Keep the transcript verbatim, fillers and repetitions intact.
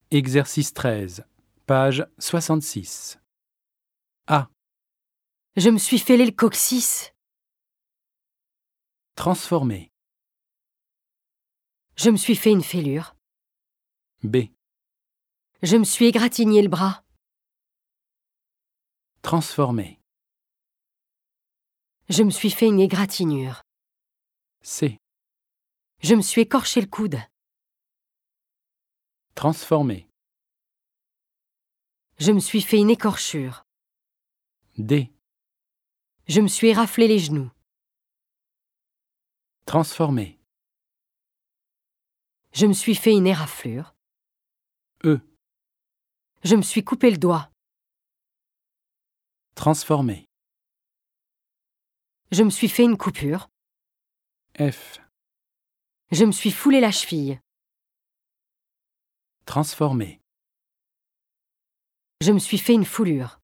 Exercice treize, page soixante-six. A. Je me suis fêlé le coccyx. Transformer. Je me suis fait une fêlure. B. Je me suis égratigné le bras. Transformer. Je me suis fait une égratignure. C. Je me suis écorché le coude. Transformer. Je me suis fait une écorchure. D. Je me suis éraflé les genoux. Transformer. Je me suis fait une éraflure. E. Je me suis coupé le doigt. Transformer. Je me suis fait une coupure. F. Je me suis foulé la cheville. Transformer. Je me suis fait une foulure.